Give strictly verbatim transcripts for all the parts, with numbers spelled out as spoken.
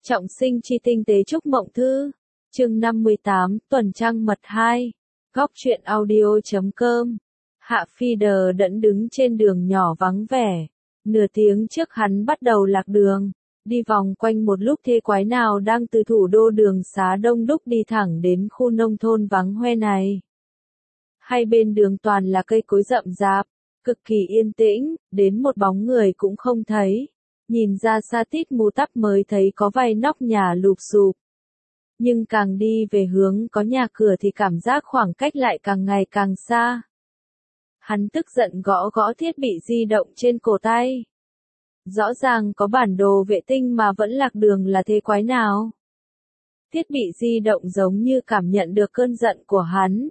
Trọng sinh chi tinh tế chúc mộng thư. Chương năm mươi tám, tuần trăng mật hai. Góc truyện audio chấm com. Hạ Phi đờ đẫn đứng trên đường nhỏ vắng vẻ. Nửa tiếng trước hắn bắt đầu lạc đường. Đi vòng quanh một lúc thê quái nào đang từ thủ đô đường xá đông đúc đi thẳng đến khu nông thôn vắng hoe này. Hai bên đường toàn là cây cối rậm rạp, cực kỳ yên tĩnh, đến một bóng người cũng không thấy. Nhìn ra xa tít mù tắp mới thấy có vài nóc nhà lụp xụp. Nhưng càng đi về hướng có nhà cửa thì cảm giác khoảng cách lại càng ngày càng xa. Hắn tức giận gõ gõ thiết bị di động trên cổ tay. Rõ ràng có bản đồ vệ tinh mà vẫn lạc đường là thế quái nào. Thiết bị di động giống như cảm nhận được cơn giận của hắn.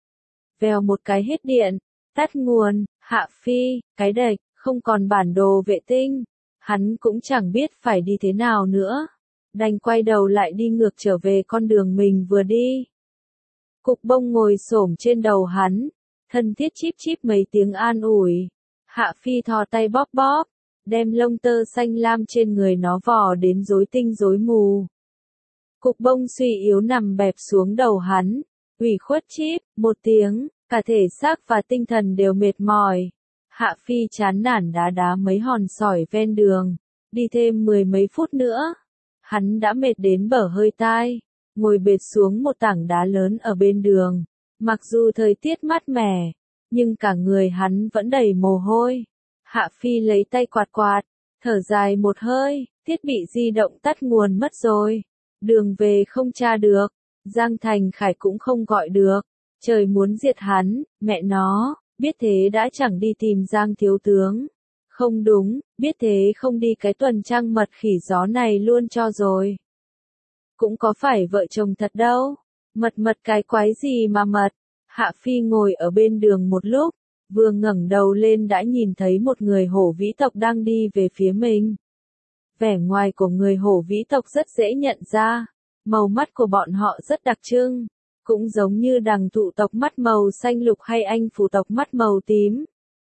Vèo một cái hết điện, tắt nguồn, Hạ Phi, cái đệch, không còn bản đồ vệ tinh. Hắn cũng chẳng biết phải đi thế nào nữa. Đành quay đầu lại đi ngược trở về con đường mình vừa đi. Cục bông ngồi xổm trên đầu hắn. Thân thiết chíp chíp mấy tiếng an ủi. Hạ Phi thò tay bóp bóp. Đem lông tơ xanh lam trên người nó vò đến rối tinh rối mù. Cục bông suy yếu nằm bẹp xuống đầu hắn. Ủy khuất chíp, một tiếng, cả thể xác và tinh thần đều mệt mỏi. Hạ Phi chán nản đá đá mấy hòn sỏi ven đường, đi thêm mười mấy phút nữa. Hắn đã mệt đến bở hơi tai, ngồi bệt xuống một tảng đá lớn ở bên đường. Mặc dù thời tiết mát mẻ, nhưng cả người hắn vẫn đầy mồ hôi. Hạ Phi lấy tay quạt quạt, thở dài một hơi, thiết bị di động tắt nguồn mất rồi. Đường về không tra được, Giang Thành Khải cũng không gọi được. Trời muốn diệt hắn, mẹ nó. Biết thế đã chẳng đi tìm Giang thiếu tướng. Không đúng, biết thế không đi cái tuần trăng mật khỉ gió này luôn cho rồi. Cũng có phải vợ chồng thật đâu. Mật mật cái quái gì mà mật. Hạ Phi ngồi ở bên đường một lúc, vừa ngẩng đầu lên đã nhìn thấy một người hổ vĩ tộc đang đi về phía mình. Vẻ ngoài của người hổ vĩ tộc rất dễ nhận ra. Màu mắt của bọn họ rất đặc trưng. Cũng giống như đằng thụ tộc mắt màu xanh lục hay anh phù tộc mắt màu tím.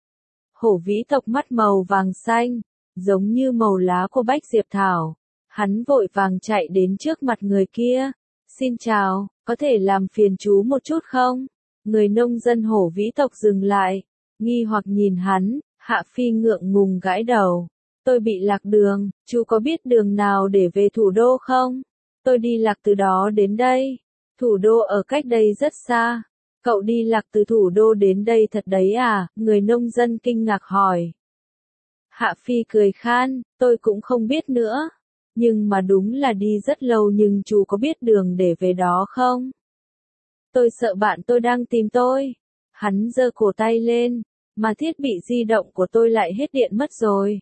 Hổ vĩ tộc mắt màu vàng xanh, giống như màu lá của bách diệp thảo. Hắn vội vàng chạy đến trước mặt người kia. Xin chào, có thể làm phiền chú một chút không? Người nông dân hổ vĩ tộc dừng lại, nghi hoặc nhìn hắn. Hạ Phi ngượng ngùng gãi đầu. Tôi bị lạc đường, chú có biết đường nào để về thủ đô không? Tôi đi lạc từ đó đến đây. Thủ đô ở cách đây rất xa. Cậu đi lạc từ thủ đô đến đây thật đấy à? Người nông dân kinh ngạc hỏi. Hạ Phi cười khan, tôi cũng không biết nữa. Nhưng mà đúng là đi rất lâu, nhưng chú có biết đường để về đó không? Tôi sợ bạn tôi đang tìm tôi. Hắn giơ cổ tay lên, mà thiết bị di động của tôi lại hết điện mất rồi.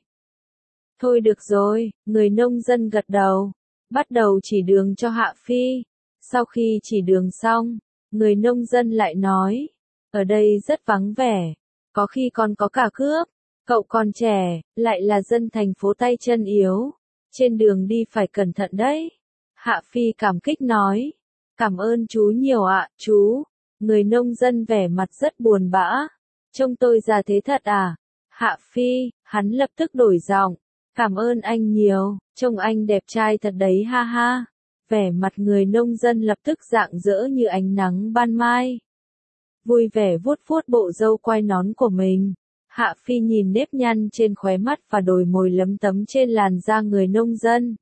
Thôi được rồi, người nông dân gật đầu, bắt đầu chỉ đường cho Hạ Phi. Sau khi chỉ đường xong, người nông dân lại nói, ở đây rất vắng vẻ, có khi còn có cả cướp, cậu còn trẻ, lại là dân thành phố tay chân yếu, trên đường đi phải cẩn thận đấy. Hạ Phi cảm kích nói, cảm ơn chú nhiều ạ, chú. Người nông dân vẻ mặt rất buồn bã, trông tôi già thế thật à? Hạ Phi, hắn lập tức đổi giọng, cảm ơn anh nhiều, trông anh đẹp trai thật đấy ha ha. Vẻ mặt người nông dân lập tức rạng rỡ như ánh nắng ban mai. Vui vẻ vuốt vuốt bộ râu quai nón của mình. Hạ Phi nhìn nếp nhăn trên khóe mắt và đồi mồi lấm tấm trên làn da người nông dân.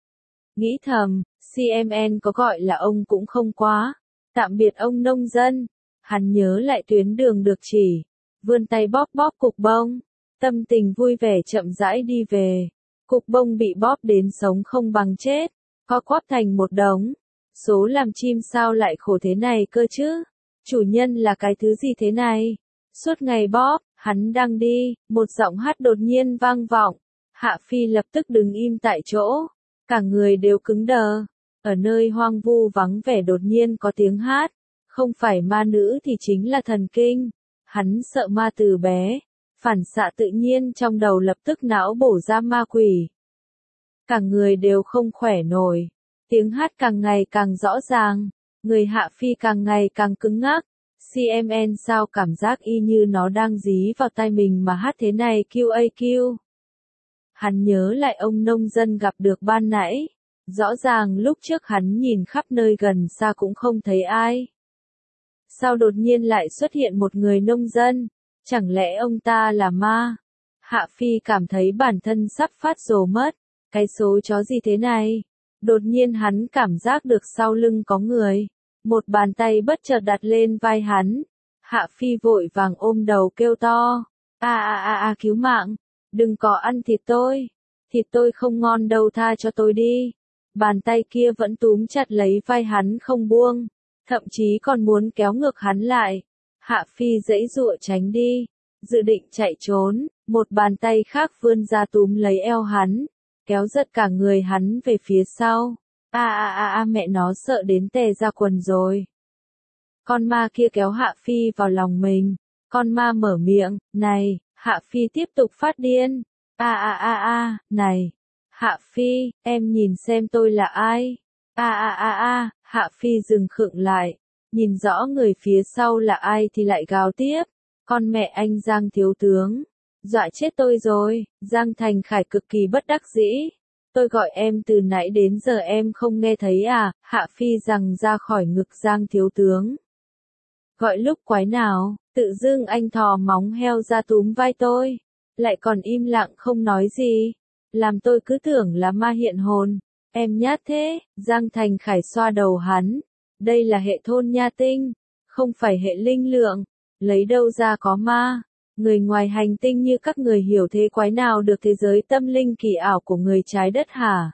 Nghĩ thầm, xê em en có gọi là ông cũng không quá. Tạm biệt ông nông dân. Hắn nhớ lại tuyến đường được chỉ. Vươn tay bóp bóp cục bông. Tâm tình vui vẻ chậm rãi đi về. Cục bông bị bóp đến sống không bằng chết. Co quắp thành một đống. Số làm chim sao lại khổ thế này cơ chứ? Chủ nhân là cái thứ gì thế này? Suốt ngày bóp, hắn đang đi, một giọng hát đột nhiên vang vọng. Hạ Phi lập tức đứng im tại chỗ. Cả người đều cứng đờ. Ở nơi hoang vu vắng vẻ đột nhiên có tiếng hát. Không phải ma nữ thì chính là thần kinh. Hắn sợ ma từ bé. Phản xạ tự nhiên trong đầu lập tức não bổ ra ma quỷ. Cả người đều không khỏe nổi. Tiếng hát càng ngày càng rõ ràng. Người Hạ Phi càng ngày càng cứng ngắc. xê em en sao cảm giác y như nó đang dí vào tai mình mà hát thế này. Q A Q. Hắn nhớ lại ông nông dân gặp được ban nãy. Rõ ràng lúc trước hắn nhìn khắp nơi gần xa cũng không thấy ai. Sao đột nhiên lại xuất hiện một người nông dân? Chẳng lẽ ông ta là ma? Hạ Phi cảm thấy bản thân sắp phát rồ mất. Cái số chó gì thế này? Đột nhiên hắn cảm giác được sau lưng có người. Một bàn tay bất chợt đặt lên vai hắn. Hạ Phi vội vàng ôm đầu kêu to. A a a a cứu mạng. Đừng có ăn thịt tôi. Thịt tôi không ngon đâu, tha cho tôi đi. Bàn tay kia vẫn túm chặt lấy vai hắn không buông. Thậm chí còn muốn kéo ngược hắn lại. Hạ Phi giãy giụa tránh đi. Dự định chạy trốn. Một bàn tay khác vươn ra túm lấy eo hắn. Kéo giật cả người hắn về phía sau. A a a a mẹ nó sợ đến tè ra quần rồi. Con ma kia kéo Hạ Phi vào lòng mình. Con ma mở miệng, này, Hạ Phi tiếp tục phát điên. A a a a, này. Hạ Phi, em nhìn xem tôi là ai. A a a a, Hạ Phi dừng khựng lại. Nhìn rõ người phía sau là ai thì lại gào tiếp. Con mẹ anh Giang thiếu tướng. Dọa chết tôi rồi. Giang Thành Khải cực kỳ bất đắc dĩ. Tôi gọi em từ nãy đến giờ em không nghe thấy à? Hạ Phi giằng ra khỏi ngực Giang thiếu tướng. Gọi lúc quái nào? Tự dưng anh thò móng heo ra túm vai tôi. Lại còn im lặng không nói gì. Làm tôi cứ tưởng là ma hiện hồn. Em nhát thế. Giang Thành Khải xoa đầu hắn. Đây là hệ thôn nha tinh. Không phải hệ linh lượng. Lấy đâu ra có ma. Người ngoài hành tinh như các người hiểu thế quái nào được thế giới tâm linh kỳ ảo của người trái đất hả?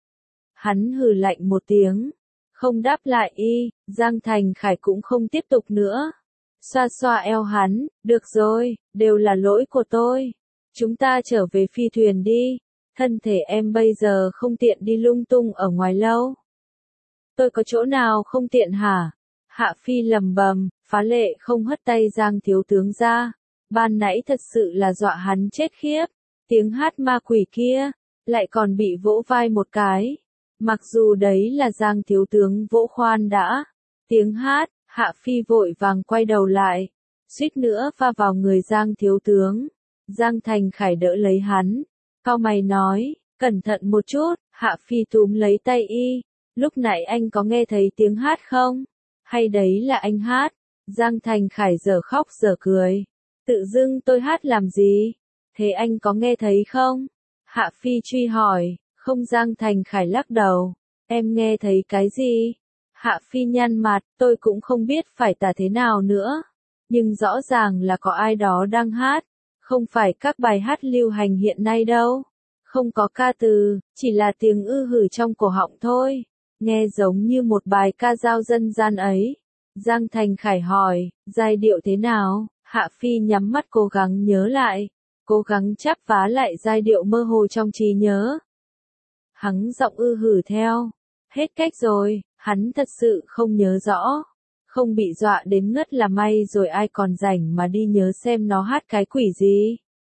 Hắn hừ lạnh một tiếng. Không đáp lại y. Giang Thành Khải cũng không tiếp tục nữa. Xoa xoa eo hắn. Được rồi, đều là lỗi của tôi. Chúng ta trở về phi thuyền đi. Thân thể em bây giờ không tiện đi lung tung ở ngoài lâu. Tôi có chỗ nào không tiện hả? Hạ Phi lầm bầm, phá lệ không hất tay Giang thiếu tướng ra. Ban nãy thật sự là dọa hắn chết khiếp. Tiếng hát ma quỷ kia, lại còn bị vỗ vai một cái. Mặc dù đấy là Giang thiếu tướng vỗ khoan đã. Tiếng hát, Hạ Phi vội vàng quay đầu lại. Suýt nữa va vào người Giang thiếu tướng. Giang Thành Khải đỡ lấy hắn. Cau mày nói, cẩn thận một chút. Hạ Phi túm lấy tay y. Lúc nãy anh có nghe thấy tiếng hát không? Hay đấy là anh hát? Giang Thành Khải giờ khóc giờ cười. Tự dưng tôi hát làm gì? Thế anh có nghe thấy không? Hạ Phi truy hỏi. Không. Giang Thành Khải lắc đầu. Em nghe thấy cái gì? Hạ Phi nhăn mặt. Tôi cũng không biết phải tả thế nào nữa. Nhưng rõ ràng là có ai đó đang hát. Không phải các bài hát lưu hành hiện nay đâu. Không có ca từ, chỉ là tiếng ư hử trong cổ họng thôi. Nghe giống như một bài ca dao dân gian ấy. Giang Thành Khải hỏi, giai điệu thế nào? Hạ Phi nhắm mắt cố gắng nhớ lại. Cố gắng chắp vá lại giai điệu mơ hồ trong trí nhớ. Hắn giọng ư hử theo. Hết cách rồi, hắn thật sự không nhớ rõ. Không bị dọa đến ngất là may rồi, ai còn rảnh mà đi nhớ xem nó hát cái quỷ gì.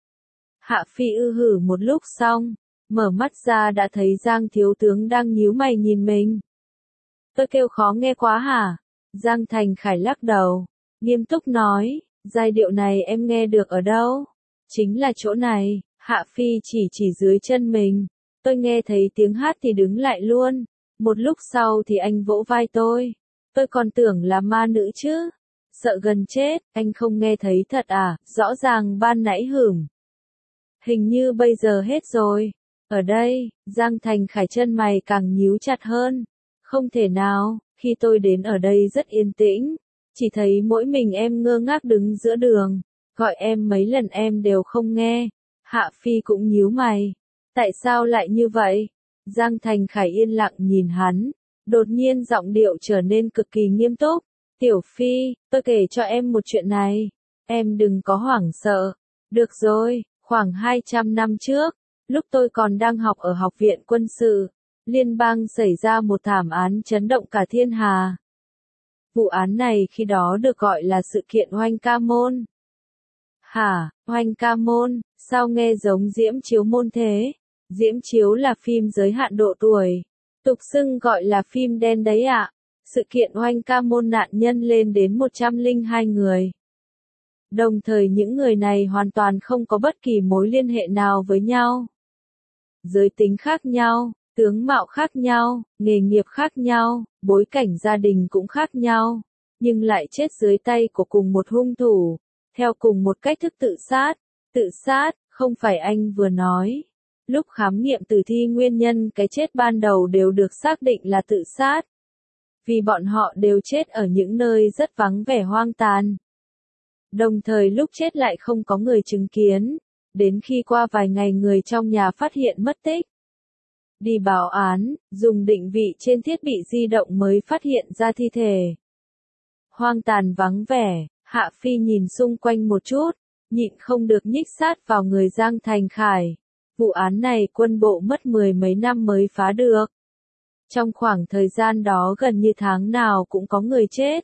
Hạ Phi ư hử một lúc xong, mở mắt ra đã thấy Giang thiếu tướng đang nhíu mày nhìn mình. Tôi kêu khó nghe quá hả? Giang Thành Khải lắc đầu, nghiêm túc nói, giai điệu này em nghe được ở đâu? Chính là chỗ này. Hạ Phi chỉ chỉ dưới chân mình. Tôi nghe thấy tiếng hát thì đứng lại luôn. Một lúc sau thì anh vỗ vai tôi. Tôi còn tưởng là ma nữ chứ. Sợ gần chết, anh không nghe thấy thật à? Rõ ràng ban nãy hửm. Hình như bây giờ hết rồi. Ở đây, Giang Thành Khải chân mày càng nhíu chặt hơn. Không thể nào, khi tôi đến ở đây rất yên tĩnh. Chỉ thấy mỗi mình em ngơ ngác đứng giữa đường. Gọi em mấy lần em đều không nghe. Hạ Phi cũng nhíu mày. Tại sao lại như vậy? Giang Thành Khải yên lặng nhìn hắn. Đột nhiên giọng điệu trở nên cực kỳ nghiêm túc. Tiểu Phi, tôi kể cho em một chuyện này. Em đừng có hoảng sợ. Được rồi, khoảng hai trăm năm trước, lúc tôi còn đang học ở học viện quân sự, liên bang xảy ra một thảm án chấn động cả thiên hà. Vụ án này khi đó được gọi là sự kiện Oanh Ca Môn. Hả, Oanh Ca Môn, sao nghe giống Diễm Chiếu Môn thế? Diễm Chiếu là phim giới hạn độ tuổi, tục xưng gọi là phim đen đấy ạ. Sự kiện Oanh Ca Môn nạn nhân lên đến một trăm lẻ hai người. Đồng thời những người này hoàn toàn không có bất kỳ mối liên hệ nào với nhau. Giới tính khác nhau, Tướng mạo khác nhau, nghề nghiệp khác nhau, bối cảnh gia đình cũng khác nhau, nhưng lại chết dưới tay của cùng một hung thủ, theo cùng một cách thức tự sát. Tự sát, không phải anh vừa nói. Lúc khám nghiệm tử thi nguyên nhân cái chết ban đầu đều được xác định là tự sát. Vì bọn họ đều chết ở những nơi rất vắng vẻ hoang tàn. Đồng thời lúc chết lại không có người chứng kiến, đến khi qua vài ngày người trong nhà phát hiện mất tích. Đi báo án, dùng định vị trên thiết bị di động mới phát hiện ra thi thể. Hoang tàn vắng vẻ, Hạ Phi nhìn xung quanh một chút, nhịn không được nhích sát vào người Giang Thành Khải. Vụ án này quân bộ mất mười mấy năm mới phá được. Trong khoảng thời gian đó gần như tháng nào cũng có người chết.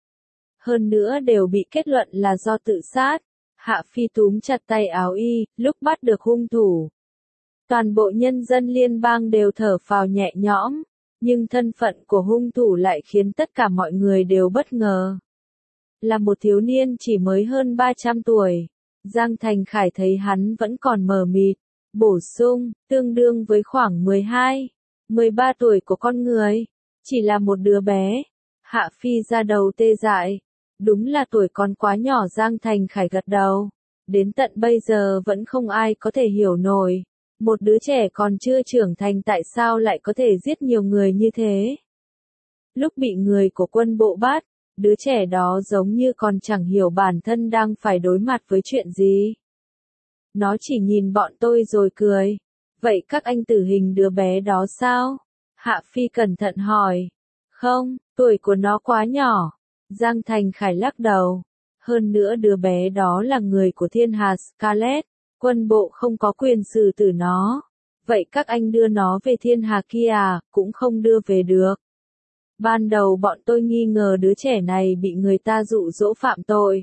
Hơn nữa đều bị kết luận là do tự sát. Hạ Phi túm chặt tay áo y, lúc bắt được hung thủ. Toàn bộ nhân dân liên bang đều thở phào nhẹ nhõm, nhưng thân phận của hung thủ lại khiến tất cả mọi người đều bất ngờ. Là một thiếu niên chỉ mới hơn ba trăm tuổi, Giang Thành Khải thấy hắn vẫn còn mờ mịt, bổ sung, tương đương với khoảng mười hai, mười ba tuổi của con người, chỉ là một đứa bé. Hạ Phi ra đầu tê dại, đúng là tuổi còn quá nhỏ. Giang Thành Khải gật đầu, đến tận bây giờ vẫn không ai có thể hiểu nổi. Một đứa trẻ còn chưa trưởng thành tại sao lại có thể giết nhiều người như thế? Lúc bị người của quân bộ bắt, đứa trẻ đó giống như còn chẳng hiểu bản thân đang phải đối mặt với chuyện gì. Nó chỉ nhìn bọn tôi rồi cười. Vậy các anh tử hình đứa bé đó sao? Hạ Phi cẩn thận hỏi. Không, tuổi của nó quá nhỏ. Giang Thành Khải lắc đầu. Hơn nữa đứa bé đó là người của Thiên Hà Scarlet. Quân bộ không có quyền xử tử nó. Vậy các anh đưa nó về Thiên Hà kia à, cũng không đưa về được. Ban đầu bọn tôi nghi ngờ đứa trẻ này bị người ta dụ dỗ phạm tội,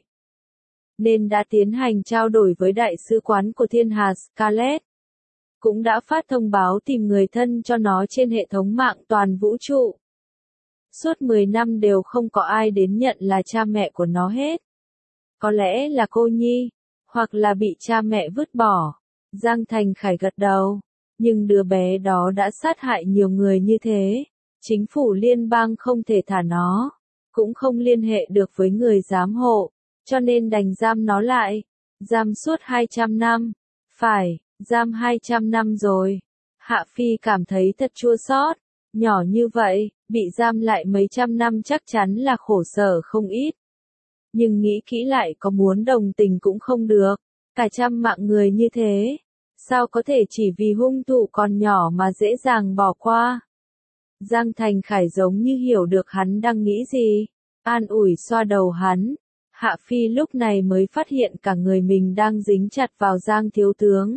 nên đã tiến hành trao đổi với đại sứ quán của Thiên Hà Scarlet. Cũng đã phát thông báo tìm người thân cho nó trên hệ thống mạng toàn vũ trụ. Suốt mười năm đều không có ai đến nhận là cha mẹ của nó hết. Có lẽ là cô nhi, hoặc là bị cha mẹ vứt bỏ. Giang Thành Khải gật đầu. Nhưng đứa bé đó đã sát hại nhiều người như thế. Chính phủ liên bang không thể thả nó. Cũng không liên hệ được với người giám hộ. Cho nên đành giam nó lại. Giam suốt hai trăm năm. Phải, giam hai trăm năm rồi. Hạ Phi cảm thấy thật chua xót. Nhỏ như vậy, bị giam lại mấy trăm năm chắc chắn là khổ sở không ít. Nhưng nghĩ kỹ lại có muốn đồng tình cũng không được. Cả trăm mạng người như thế. Sao có thể chỉ vì hung thủ còn nhỏ mà dễ dàng bỏ qua? Giang Thành Khải giống như hiểu được hắn đang nghĩ gì. An ủi xoa đầu hắn. Hạ Phi lúc này mới phát hiện cả người mình đang dính chặt vào Giang thiếu tướng.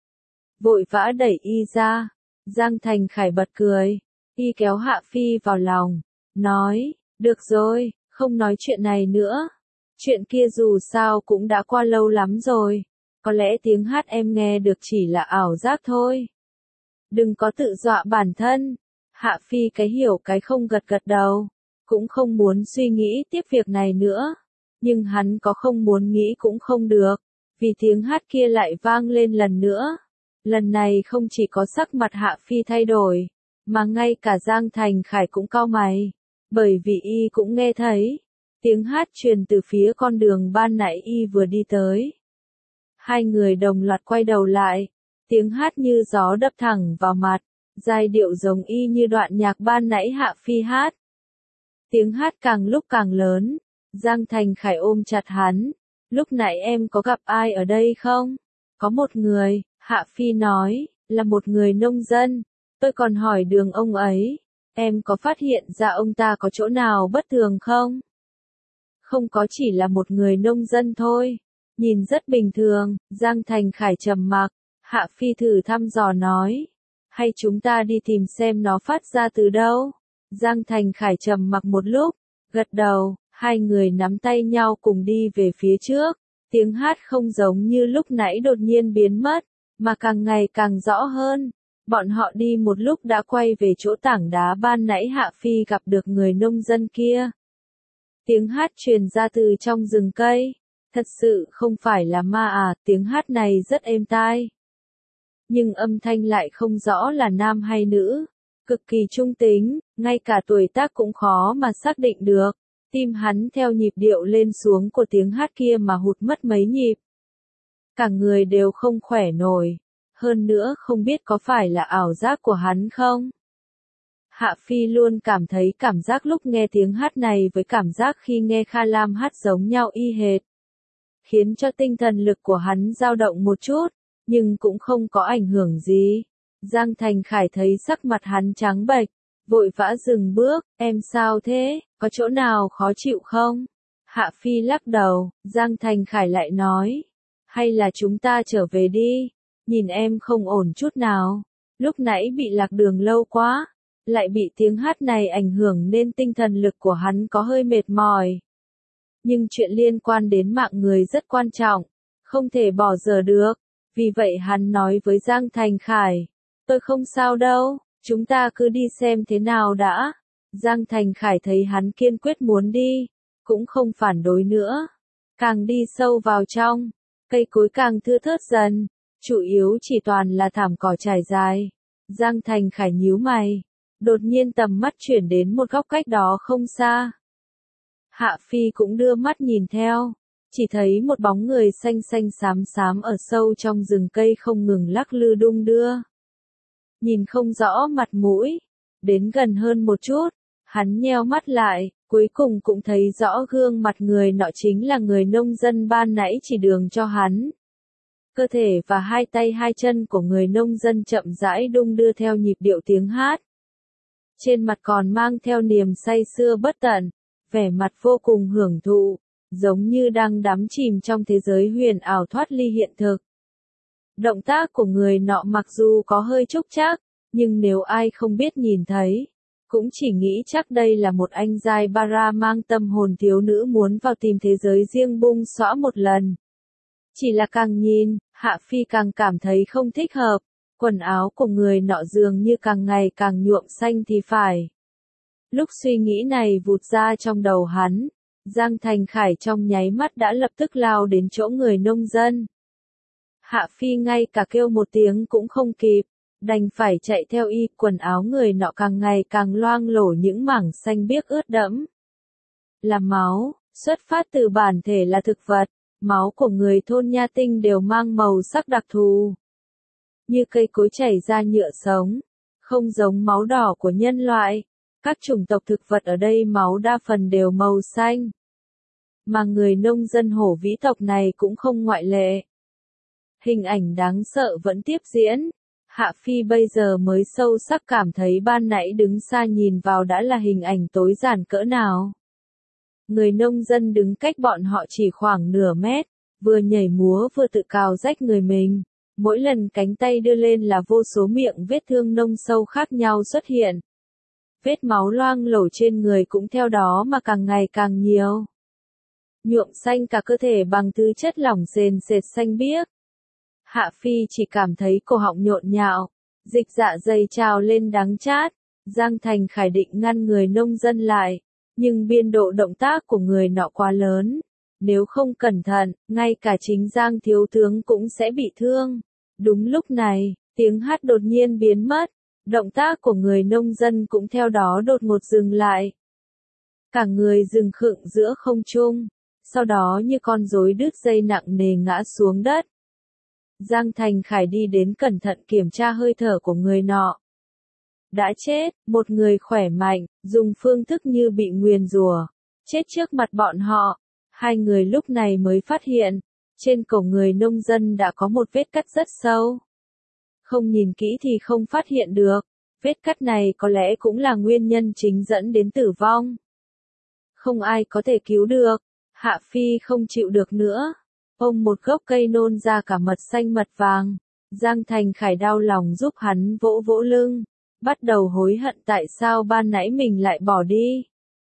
Vội vã đẩy y ra. Giang Thành Khải bật cười. Y kéo Hạ Phi vào lòng. Nói, được rồi, không nói chuyện này nữa. Chuyện kia dù sao cũng đã qua lâu lắm rồi. Có lẽ tiếng hát em nghe được chỉ là ảo giác thôi. Đừng có tự dọa bản thân. Hạ Phi cái hiểu cái không gật gật đầu. Cũng không muốn suy nghĩ tiếp việc này nữa. Nhưng hắn có không muốn nghĩ cũng không được. Vì tiếng hát kia lại vang lên lần nữa. Lần này không chỉ có sắc mặt Hạ Phi thay đổi. Mà ngay cả Giang Thành Khải cũng cau mày. Bởi vì y cũng nghe thấy. Tiếng hát truyền từ phía con đường ban nãy y vừa đi tới. Hai người đồng loạt quay đầu lại. Tiếng hát như gió đập thẳng vào mặt. Giai điệu giống y như đoạn nhạc ban nãy Hạ Phi hát. Tiếng hát càng lúc càng lớn. Giang Thành Khải ôm chặt hắn. Lúc nãy em có gặp ai ở đây không? Có một người, Hạ Phi nói, là một người nông dân. Tôi còn hỏi đường ông ấy. Em có phát hiện ra ông ta có chỗ nào bất thường không? Không có, chỉ là một người nông dân thôi. Nhìn rất bình thường. Giang Thành Khải trầm mặc. Hạ Phi thử thăm dò nói. Hay chúng ta đi tìm xem nó phát ra từ đâu? Giang Thành Khải trầm mặc một lúc. Gật đầu. Hai người nắm tay nhau cùng đi về phía trước. Tiếng hát không giống như lúc nãy đột nhiên biến mất. Mà càng ngày càng rõ hơn. Bọn họ đi một lúc đã quay về chỗ tảng đá ban nãy Hạ Phi gặp được người nông dân kia. Tiếng hát truyền ra từ trong rừng cây. Thật sự không phải là ma à, tiếng hát này rất êm tai. nhưng âm thanh lại không rõ là nam hay nữ, cực kỳ trung tính, ngay cả tuổi tác cũng khó mà xác định được. Tim hắn theo nhịp điệu lên xuống của tiếng hát kia mà hụt mất mấy nhịp. Cả người đều không khỏe nổi, hơn nữa không biết có phải là ảo giác của hắn không. Hạ Phi luôn cảm thấy cảm giác lúc nghe tiếng hát này với cảm giác khi nghe Kha Lam hát giống nhau y hệt. Khiến cho tinh thần lực của hắn dao động một chút, nhưng cũng không có ảnh hưởng gì. Giang Thành Khải thấy sắc mặt hắn trắng bệch, vội vã dừng bước, em sao thế, có chỗ nào khó chịu không? Hạ Phi lắc đầu, Giang Thành Khải lại nói, hay là chúng ta trở về đi, nhìn em không ổn chút nào, lúc nãy bị lạc đường lâu quá, lại bị tiếng hát này ảnh hưởng nên tinh thần lực của hắn có hơi mệt mỏi. Nhưng chuyện liên quan đến mạng người rất quan trọng, không thể bỏ dở được, vì vậy hắn nói với Giang Thành Khải, tôi không sao đâu, chúng ta cứ đi xem thế nào đã. Giang Thành Khải thấy hắn kiên quyết muốn đi, cũng không phản đối nữa. Càng đi sâu vào trong, cây cối càng thưa thớt dần, chủ yếu chỉ toàn là thảm cỏ trải dài. Giang Thành Khải nhíu mày, đột nhiên tầm mắt chuyển đến một góc cách đó không xa. Hạ Phi cũng đưa mắt nhìn theo, chỉ thấy một bóng người xanh xanh xám xám ở sâu trong rừng cây không ngừng lắc lư đung đưa. Nhìn không rõ mặt mũi, đến gần hơn một chút, hắn nheo mắt lại, cuối cùng cũng thấy rõ gương mặt người nọ chính là người nông dân ban nãy chỉ đường cho hắn. Cơ thể và hai tay hai chân của người nông dân chậm rãi đung đưa theo nhịp điệu tiếng hát. Trên mặt còn mang theo niềm say sưa bất tận, vẻ mặt vô cùng hưởng thụ, giống như đang đắm chìm trong thế giới huyền ảo thoát ly hiện thực. Động tác của người nọ mặc dù có hơi trúc trác, nhưng nếu ai không biết nhìn thấy, cũng chỉ nghĩ chắc đây là một anh giai bara mang tâm hồn thiếu nữ muốn vào tìm thế giới riêng bung xõa một lần. Chỉ là càng nhìn, Hạ Phi càng cảm thấy không thích hợp, quần áo của người nọ dường như càng ngày càng nhuộm xanh thì phải. Lúc suy nghĩ này vụt ra trong đầu hắn, Giang Thành Khải trong nháy mắt đã lập tức lao đến chỗ người nông dân. Hạ Phi ngay cả kêu một tiếng cũng không kịp, đành phải chạy theo y, quần áo người nọ càng ngày càng loang lổ những mảng xanh biếc ướt đẫm. Là máu, xuất phát từ bản thể là thực vật, máu của người thôn Nha Tinh đều mang màu sắc đặc thù. Như cây cối chảy ra nhựa sống, không giống máu đỏ của nhân loại. Các chủng tộc thực vật ở đây máu đa phần đều màu xanh. Mà người nông dân hổ vĩ tộc này cũng không ngoại lệ. Hình ảnh đáng sợ vẫn tiếp diễn. Hạ Phi bây giờ mới sâu sắc cảm thấy ban nãy đứng xa nhìn vào đã là hình ảnh tối giản cỡ nào. Người nông dân đứng cách bọn họ chỉ khoảng nửa mét, vừa nhảy múa vừa tự cào rách người mình. Mỗi lần cánh tay đưa lên là vô số miệng vết thương nông sâu khác nhau xuất hiện. Vết máu loang lổ trên người cũng theo đó mà càng ngày càng nhiều. Nhuộm xanh cả cơ thể bằng thứ chất lỏng sền sệt xanh biếc. Hạ Phi chỉ cảm thấy cổ họng nhộn nhạo, dịch dạ dày trào lên đắng chát. Giang Thành Khải định ngăn người nông dân lại, nhưng biên độ động tác của người nọ quá lớn. Nếu không cẩn thận, ngay cả chính Giang thiếu tướng cũng sẽ bị thương. Đúng lúc này, tiếng hát đột nhiên biến mất. Động tác của người nông dân cũng theo đó đột ngột dừng lại. Cả người dừng khựng giữa không trung, sau đó như con rối đứt dây nặng nề ngã xuống đất. Giang Thành Khải đi đến cẩn thận kiểm tra hơi thở của người nọ. Đã chết, một người khỏe mạnh, dùng phương thức như bị nguyền rủa, chết trước mặt bọn họ. Hai người lúc này mới phát hiện, trên cổ người nông dân đã có một vết cắt rất sâu. Không nhìn kỹ thì không phát hiện được, vết cắt này có lẽ cũng là nguyên nhân chính dẫn đến tử vong. Không ai có thể cứu được, Hạ Phi không chịu được nữa. Ôm một gốc cây nôn ra cả mật xanh mật vàng, Giang Thành Khải đau lòng giúp hắn vỗ vỗ lưng, bắt đầu hối hận tại sao ban nãy mình lại bỏ đi.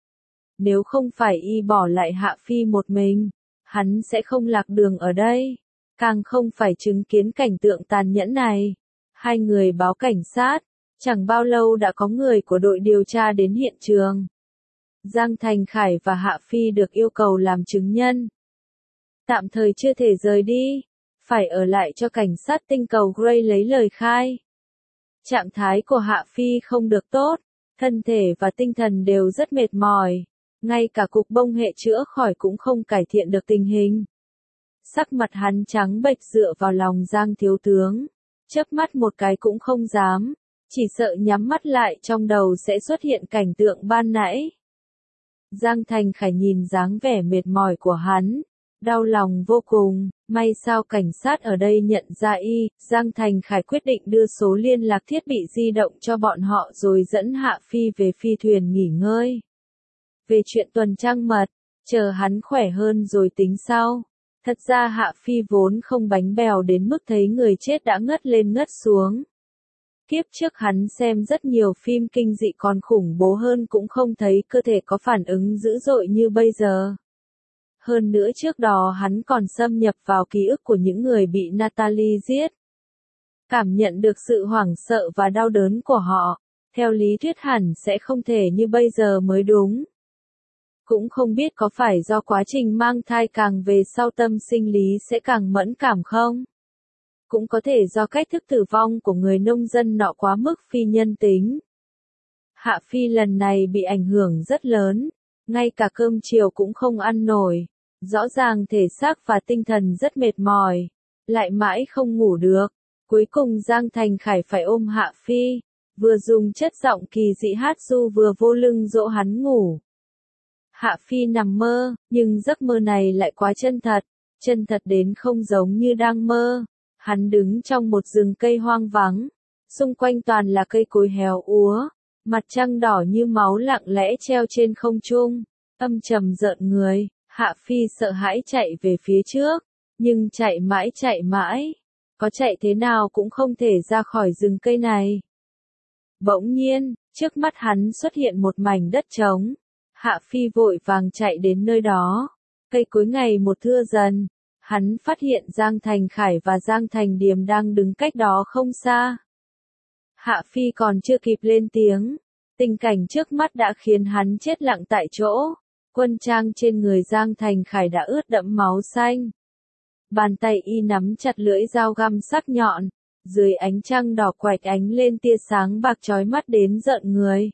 Nếu không phải y bỏ lại Hạ Phi một mình, hắn sẽ không lạc đường ở đây, càng không phải chứng kiến cảnh tượng tàn nhẫn này. Hai người báo cảnh sát, chẳng bao lâu đã có người của đội điều tra đến hiện trường. Giang Thành Khải và Hạ Phi được yêu cầu làm chứng nhân. Tạm thời chưa thể rời đi, phải ở lại cho cảnh sát tinh cầu Grey lấy lời khai. Trạng thái của Hạ Phi không được tốt, thân thể và tinh thần đều rất mệt mỏi, ngay cả cục bông hệ chữa khỏi cũng không cải thiện được tình hình. Sắc mặt hắn trắng bệch dựa vào lòng Giang thiếu tướng, chớp mắt một cái cũng không dám, chỉ sợ nhắm mắt lại trong đầu sẽ xuất hiện cảnh tượng ban nãy. Giang Thành Khải nhìn dáng vẻ mệt mỏi của hắn, đau lòng vô cùng, may sao cảnh sát ở đây nhận ra y, Giang Thành Khải quyết định đưa số liên lạc thiết bị di động cho bọn họ rồi dẫn Hạ Phi về phi thuyền nghỉ ngơi. Về chuyện tuần trăng mật, chờ hắn khỏe hơn rồi tính sau. Thật ra Hạ Phi vốn không bánh bèo đến mức thấy người chết đã ngất lên ngất xuống. Kiếp trước hắn xem rất nhiều phim kinh dị còn khủng bố hơn cũng không thấy cơ thể có phản ứng dữ dội như bây giờ. Hơn nữa trước đó hắn còn xâm nhập vào ký ức của những người bị Natalie giết. Cảm nhận được sự hoảng sợ và đau đớn của họ, theo lý thuyết hẳn sẽ không thể như bây giờ mới đúng. Cũng không biết có phải do quá trình mang thai càng về sau tâm sinh lý sẽ càng mẫn cảm không? Cũng có thể do cách thức tử vong của người nông dân nọ quá mức phi nhân tính. Hạ Phi lần này bị ảnh hưởng rất lớn, ngay cả cơm chiều cũng không ăn nổi, rõ ràng thể xác và tinh thần rất mệt mỏi, lại mãi không ngủ được. Cuối cùng Giang Thành Khải phải ôm Hạ Phi, vừa dùng chất giọng kỳ dị hát ru vừa vô lưng dỗ hắn ngủ. Hạ Phi nằm mơ, nhưng giấc mơ này lại quá chân thật, chân thật đến không giống như đang mơ. Hắn đứng trong một rừng cây hoang vắng, xung quanh toàn là cây cối héo úa, mặt trăng đỏ như máu lặng lẽ treo trên không trung, âm trầm rợn người. Hạ Phi sợ hãi chạy về phía trước, nhưng chạy mãi chạy mãi, có chạy thế nào cũng không thể ra khỏi rừng cây này. Bỗng nhiên, trước mắt hắn xuất hiện một mảnh đất trống. Hạ Phi vội vàng chạy đến nơi đó. Cây cối ngày một thưa dần. Hắn phát hiện Giang Thành Khải và Giang Thành Điềm đang đứng cách đó không xa. Hạ Phi còn chưa kịp lên tiếng. Tình cảnh trước mắt đã khiến hắn chết lặng tại chỗ. Quân trang trên người Giang Thành Khải đã ướt đẫm máu xanh. Bàn tay y nắm chặt lưỡi dao găm sắc nhọn. Dưới ánh trăng đỏ quạch ánh lên tia sáng bạc chói mắt đến rợn người.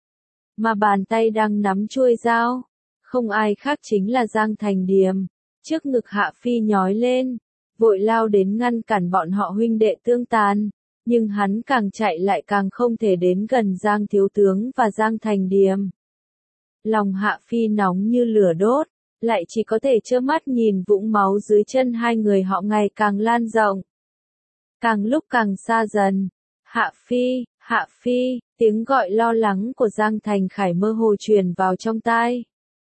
Mà bàn tay đang nắm chuôi dao, không ai khác chính là Giang Thành Điềm. Trước ngực Hạ Phi nhói lên, vội lao đến ngăn cản bọn họ huynh đệ tương tàn, nhưng hắn càng chạy lại càng không thể đến gần Giang thiếu tướng và Giang Thành Điềm. Lòng Hạ Phi nóng như lửa đốt, lại chỉ có thể trơ mắt nhìn vũng máu dưới chân hai người họ ngày càng lan rộng. Càng lúc càng xa dần. Hạ Phi, Hạ Phi, tiếng gọi lo lắng của Giang Thành Khải mơ hồ truyền vào trong tai.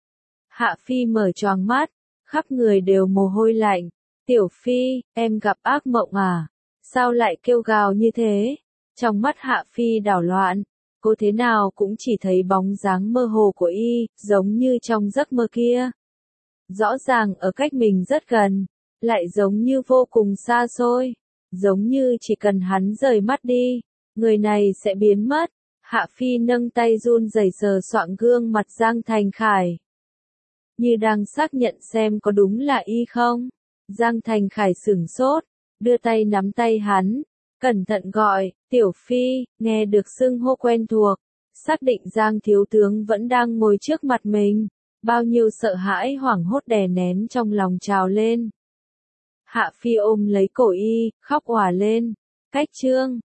Hạ Phi mở choàng mắt, khắp người đều mồ hôi lạnh. Tiểu Phi, em gặp ác mộng à? Sao lại kêu gào như thế? Trong mắt Hạ Phi đảo loạn, cô thế nào cũng chỉ thấy bóng dáng mơ hồ của y, giống như trong giấc mơ kia. Rõ ràng ở cách mình rất gần, lại giống như vô cùng xa xôi, giống như chỉ cần hắn rời mắt đi, người này sẽ biến mất. Hạ Phi nâng tay run rẩy sờ soạng gương mặt Giang Thành Khải, như đang xác nhận xem có đúng là y không. Giang Thành Khải sửng sốt, đưa tay nắm tay hắn, cẩn thận gọi, Tiểu Phi, nghe được xưng hô quen thuộc, xác định Giang thiếu tướng vẫn đang ngồi trước mặt mình, bao nhiêu sợ hãi hoảng hốt đè nén trong lòng trào lên. Hạ Phi ôm lấy cổ y, khóc òa lên, cách chương